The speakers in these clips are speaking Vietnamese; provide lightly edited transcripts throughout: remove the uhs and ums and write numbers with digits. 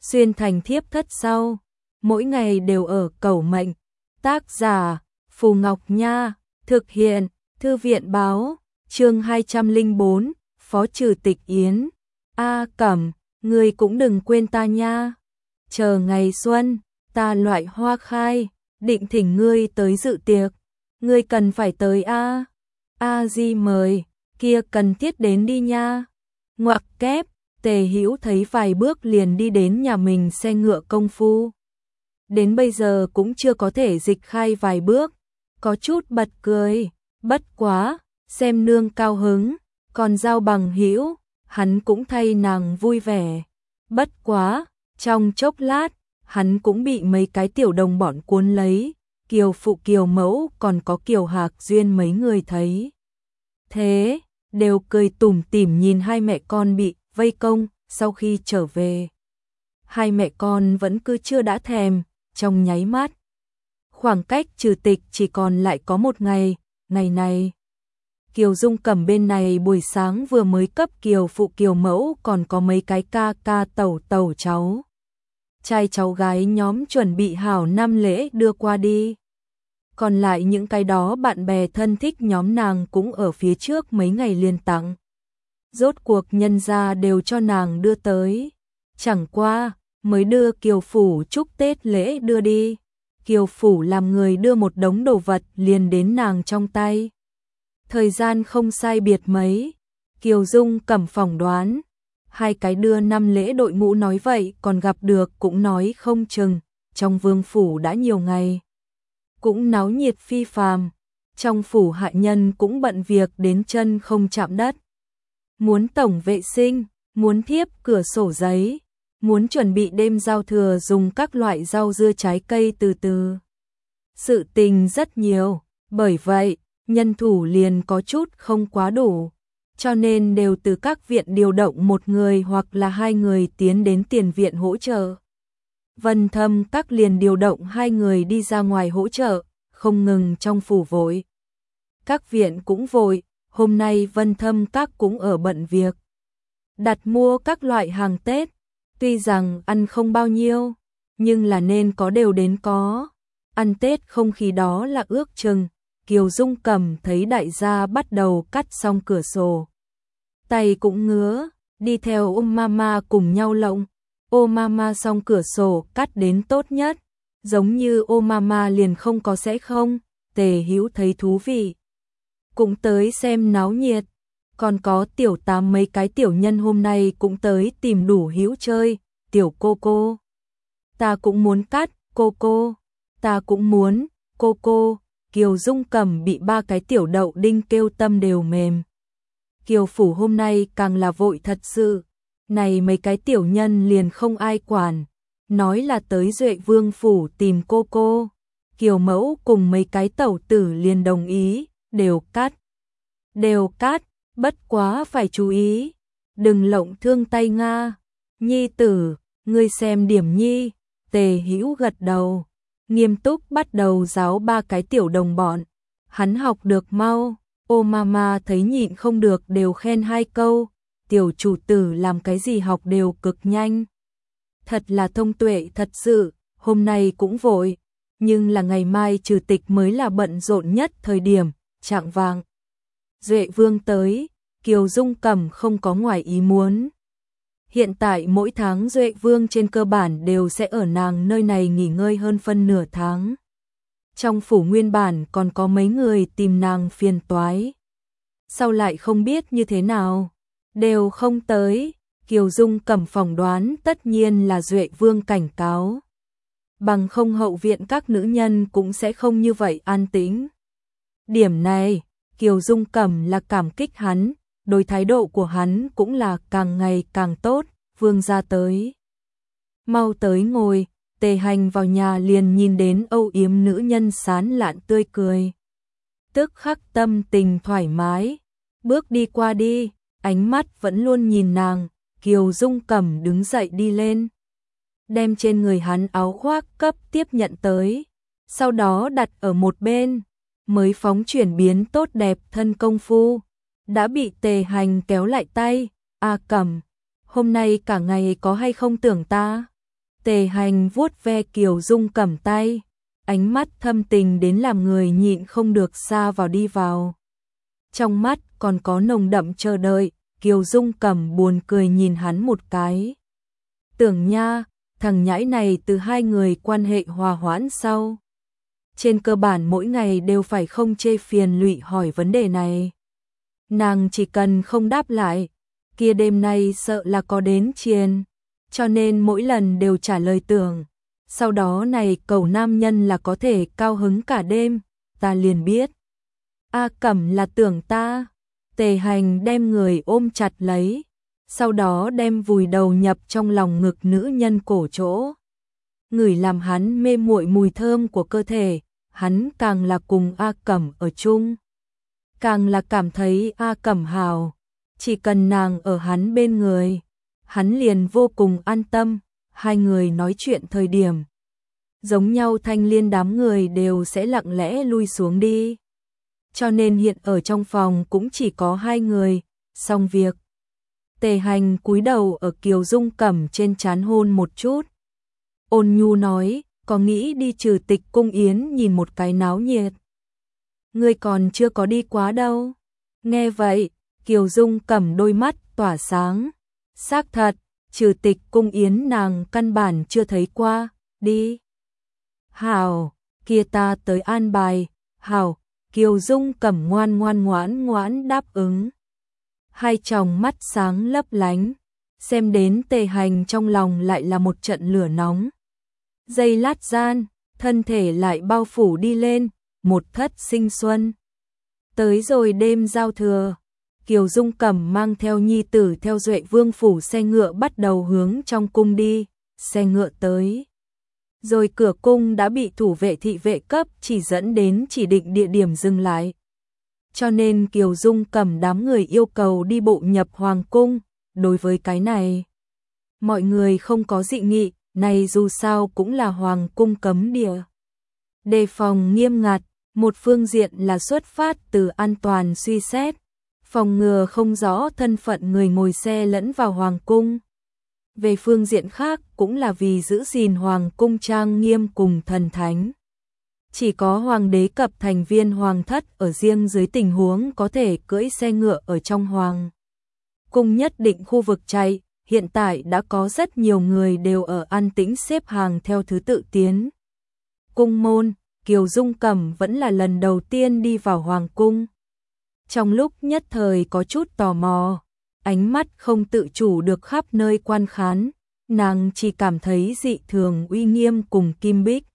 xuyên thành thiếp thất sau, mỗi ngày đều ở cầu mệnh. Tác giả Phù Ngọc Nha, thực hiện Thư viện báo, chương 204, Phó Trừ Tịch Yến. A Cẩm, ngươi cũng đừng quên ta nha. Chờ ngày xuân, ta loại hoa khai, định thỉnh ngươi tới dự tiệc. Ngươi cần phải tới a. A Di mời, kia cần thiết đến đi nha. Ngoặc kép, Tề Hữu thấy vài bước liền đi đến nhà mình xe ngựa công phu. Đến bây giờ cũng chưa có thể dịch khai vài bước, có chút bật cười, bất quá, xem nương cao hứng, còn giao bằng hữu, hắn cũng thay nàng vui vẻ. Bất quá, trong chốc lát, hắn cũng bị mấy cái tiểu đồng bọn cuốn lấy, Kiều phụ Kiều mẫu còn có Kiều Hạc Duyên mấy người thấy. Thế, đều cười tủm tỉm nhìn hai mẹ con bị vây công sau khi trở về. Hai mẹ con vẫn cứ chưa đã thèm, trong nháy mắt. Khoảng cách trừ tịch chỉ còn lại có một ngày, ngày này. Kiều Dung Cẩm bên này buổi sáng vừa mới cấp Kiều phụ Kiều mẫu còn có mấy cái ca ca tẩu tẩu cháu. Trai cháu gái nhóm chuẩn bị hảo năm lễ đưa qua đi. Còn lại những cái đó bạn bè thân thích nhóm nàng cũng ở phía trước mấy ngày liền tặng. Rốt cuộc nhân gia đều cho nàng đưa tới. Chẳng qua, mới đưa Kiều phủ chúc Tết lễ đưa đi. Kiều phủ làm người đưa một đống đồ vật liền đến nàng trong tay. Thời gian không sai biệt mấy, Kiều Dung Cẩm phỏng đoán. Hai cái đưa năm lễ đội ngũ nói vậy còn gặp được cũng nói không chừng, trong vương phủ đã nhiều ngày. Cũng náo nhiệt phi phàm, trong phủ hạ nhân cũng bận việc đến chân không chạm đất. Muốn tổng vệ sinh, muốn thiếp cửa sổ giấy, muốn chuẩn bị đêm giao thừa dùng các loại rau dưa trái cây từ từ. Sự tình rất nhiều, bởi vậy, nhân thủ liền có chút không quá đủ, cho nên đều từ các viện điều động một người hoặc là hai người tiến đến tiền viện hỗ trợ. Vân Thâm các liền điều động hai người đi ra ngoài hỗ trợ, không ngừng trong phủ vội. Các viện cũng vội, hôm nay Vân Thâm các cũng ở bận việc. Đặt mua các loại hàng Tết, tuy rằng ăn không bao nhiêu, nhưng là nên có đều đến có. Ăn Tết không khí đó là ước chừng, Kiều Dung Cẩm thấy đại gia bắt đầu cắt xong cửa sổ. Tay cũng ngứa, đi theo ôm mama cùng nhau lộng. Ô mama xong cửa sổ cắt đến tốt nhất, giống như ô mama liền không có sẽ không. Tề Hữu thấy thú vị, cũng tới xem náo nhiệt. Còn có tiểu tám mấy cái tiểu nhân hôm nay cũng tới tìm đủ hữu chơi. Tiểu cô cô, ta cũng muốn cắt. Cô cô, ta cũng muốn. Cô cô, Kiều Dung Cẩm bị ba cái tiểu đậu đinh kêu tâm đều mềm. Kiều phủ hôm nay càng là vội thật sự. Này mấy cái tiểu nhân liền không ai quản, nói là tới Duệ Vương phủ tìm cô cô. Kiều mẫu cùng mấy cái tẩu tử liền đồng ý, đều cắt. Đều cắt, bất quá phải chú ý, đừng lộng thương tay Nga. Nhi tử, ngươi xem điểm nhi. Tề Hữu gật đầu, nghiêm túc bắt đầu giáo ba cái tiểu đồng bọn. Hắn học được mau, ô mama thấy nhịn không được đều khen hai câu. Tiểu chủ tử làm cái gì học đều cực nhanh. Thật là thông tuệ thật sự, hôm nay cũng vội, nhưng là ngày mai trừ tịch mới là bận rộn nhất thời điểm, chạng vạng. Duệ Vương tới, Kiều Dung Cẩm không có ngoài ý muốn. Hiện tại mỗi tháng Duệ Vương trên cơ bản đều sẽ ở nàng nơi này nghỉ ngơi hơn phân nửa tháng. Trong phủ nguyên bản còn có mấy người tìm nàng phiền toái. Sau lại không biết như thế nào, đều không tới. Kiều Dung Cẩm phỏng đoán tất nhiên là Duệ Vương cảnh cáo. Bằng không hậu viện các nữ nhân cũng sẽ không như vậy an tĩnh. Điểm này, Kiều Dung Cẩm là cảm kích hắn, đối thái độ của hắn cũng là càng ngày càng tốt. Vương gia tới, mau tới ngồi. Tề Hành vào nhà liền nhìn đến âu yếm nữ nhân sán lạn tươi cười, tức khắc tâm tình thoải mái, bước đi qua đi, ánh mắt vẫn luôn nhìn nàng. Kiều Dung Cẩm đứng dậy đi lên, đem trên người hắn áo khoác cấp tiếp nhận tới, sau đó đặt ở một bên, mới phóng chuyển biến tốt đẹp thân công phu, đã bị Tề Hành kéo lại tay. A Cẩm, hôm nay cả ngày có hay không tưởng ta? Tề Hành vuốt ve Kiều Dung Cẩm tay, ánh mắt thâm tình đến làm người nhịn không được xa vào đi vào. Trong mắt còn có nồng đậm chờ đợi, Kiều Dung Cẩm buồn cười nhìn hắn một cái. Tưởng nha, thằng nhãi này từ hai người quan hệ hòa hoãn sau. Trên cơ bản mỗi ngày đều phải không chê phiền lụy hỏi vấn đề này. Nàng chỉ cần không đáp lại, kia đêm nay sợ là có đến chiên, cho nên mỗi lần đều trả lời tưởng. Sau đó này cầu nam nhân là có thể cao hứng cả đêm, ta liền biết. A Cẩm là tưởng ta. Tề Hành đem người ôm chặt lấy, sau đó đem vùi đầu nhập trong lòng ngực nữ nhân cổ chỗ. Ngửi làm hắn mê muội mùi thơm của cơ thể, hắn càng là cùng A Cẩm ở chung. Càng là cảm thấy A Cẩm hào, chỉ cần nàng ở hắn bên người, hắn liền vô cùng an tâm. Hai người nói chuyện thời điểm giống nhau, Thanh Liên đám người đều sẽ lặng lẽ lui xuống đi. Cho nên hiện ở trong phòng cũng chỉ có hai người, xong việc. Tề Hành cúi đầu ở Kiều Dung Cẩm trên trán hôn một chút. Ôn nhu nói, có nghĩ đi Trừ Tịch cung yến nhìn một cái náo nhiệt. Ngươi còn chưa có đi quá đâu. Nghe vậy, Kiều Dung Cẩm đôi mắt tỏa sáng. Xác thật, Trừ Tịch cung yến nàng căn bản chưa thấy qua, đi. Hảo, kia ta tới an bài. Hảo, Kiều Dung Cẩm ngoan ngoãn đáp ứng. Hai tròng mắt sáng lấp lánh, xem đến Tề Hành trong lòng lại là một trận lửa nóng. Giây lát gian, thân thể lại bao phủ đi lên, một thất sinh xuân. Tới rồi đêm giao thừa, Kiều Dung Cẩm mang theo nhi tử theo Duệ Vương phủ xe ngựa bắt đầu hướng trong cung đi. Xe ngựa tới rồi, cửa cung đã bị thủ vệ thị vệ cấp chỉ dẫn đến chỉ định địa điểm dừng lại. Cho nên Kiều Dung Cẩm đám người yêu cầu đi bộ nhập hoàng cung. Đối với cái này, mọi người không có dị nghị, này dù sao cũng là hoàng cung cấm địa. Đề phòng nghiêm ngặt, một phương diện là xuất phát từ an toàn suy xét, phòng ngừa không rõ thân phận người ngồi xe lẫn vào hoàng cung. Về phương diện khác cũng là vì giữ gìn hoàng cung trang nghiêm cùng thần thánh. Chỉ có hoàng đế cập thành viên hoàng thất ở riêng dưới tình huống có thể cưỡi xe ngựa ở trong hoàng cung nhất định khu vực chạy. Hiện tại đã có rất nhiều người đều ở an tĩnh xếp hàng theo thứ tự tiến cung môn. Kiều Dung Cẩm vẫn là lần đầu tiên đi vào hoàng cung. Trong lúc nhất thời có chút tò mò, ánh mắt không tự chủ được khắp nơi quan khán, nàng chỉ cảm thấy dị thường uy nghiêm cùng kim bích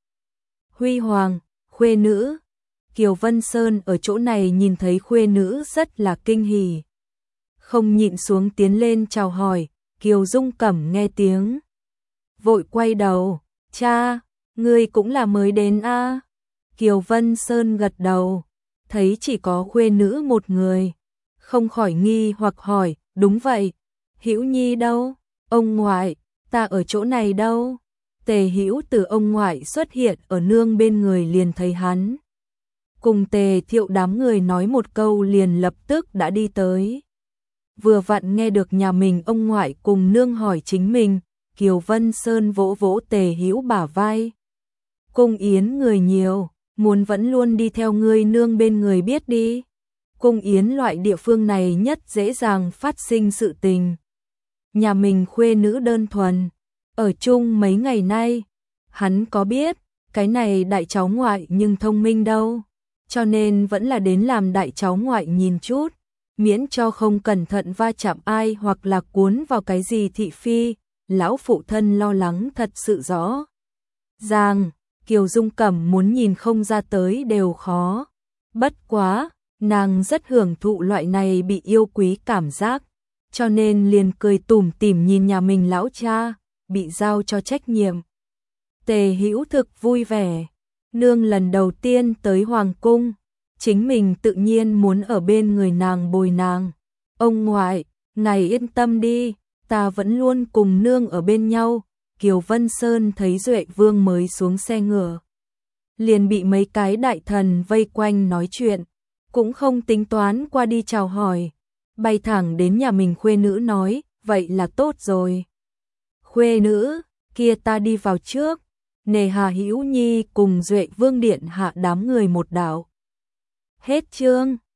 huy hoàng. Khuê nữ, Kiều Vân Sơn ở chỗ này nhìn thấy khuê nữ rất là kinh hỉ, không nhịn xuống tiến lên chào hỏi. Kiều Dung Cẩm nghe tiếng, vội quay đầu, cha, ngươi cũng là mới đến a? Kiều Vân Sơn gật đầu, thấy chỉ có khuê nữ một người, không khỏi nghi hoặc hỏi, đúng vậy, Hữu Nhi đâu? Ông ngoại, ta ở chỗ này đâu? Tề Hữu từ ông ngoại xuất hiện ở nương bên người liền thấy hắn. Cùng Tề Thiệu đám người nói một câu liền lập tức đã đi tới. Vừa vặn nghe được nhà mình ông ngoại cùng nương hỏi chính mình, Kiều Vân Sơn vỗ vỗ Tề Hữu bả vai. Cung yến người nhiều, muốn vẫn luôn đi theo ngươi nương bên người biết đi. Cung yến loại địa phương này nhất dễ dàng phát sinh sự tình. Nhà mình khuê nữ đơn thuần, ở chung mấy ngày nay, hắn có biết, cái này đại cháu ngoại nhưng thông minh đâu, cho nên vẫn là đến làm đại cháu ngoại nhìn chút, miễn cho không cẩn thận va chạm ai hoặc là cuốn vào cái gì thị phi. Lão phụ thân lo lắng thật sự rõ ràng, Kiều Dung Cẩm muốn nhìn không ra tới đều khó. Bất quá, nàng rất hưởng thụ loại này bị yêu quý cảm giác, cho nên liền cười tủm tỉm nhìn nhà mình lão cha bị giao cho trách nhiệm. Tề Hữu thực vui vẻ, nương lần đầu tiên tới hoàng cung, chính mình tự nhiên muốn ở bên người nàng bồi nàng. Ông ngoại, ngài yên tâm đi, ta vẫn luôn cùng nương ở bên nhau. Kiều Vân Sơn thấy Duệ Vương mới xuống xe ngựa, liền bị mấy cái đại thần vây quanh nói chuyện, cũng không tính toán qua đi chào hỏi, bay thẳng đến nhà mình khuê nữ nói, vậy là tốt rồi. Khuê nữ, kia ta đi vào trước, nề Hà Hữu Nhi cùng Duệ Vương điện hạ đám người một đạo. Hết chương.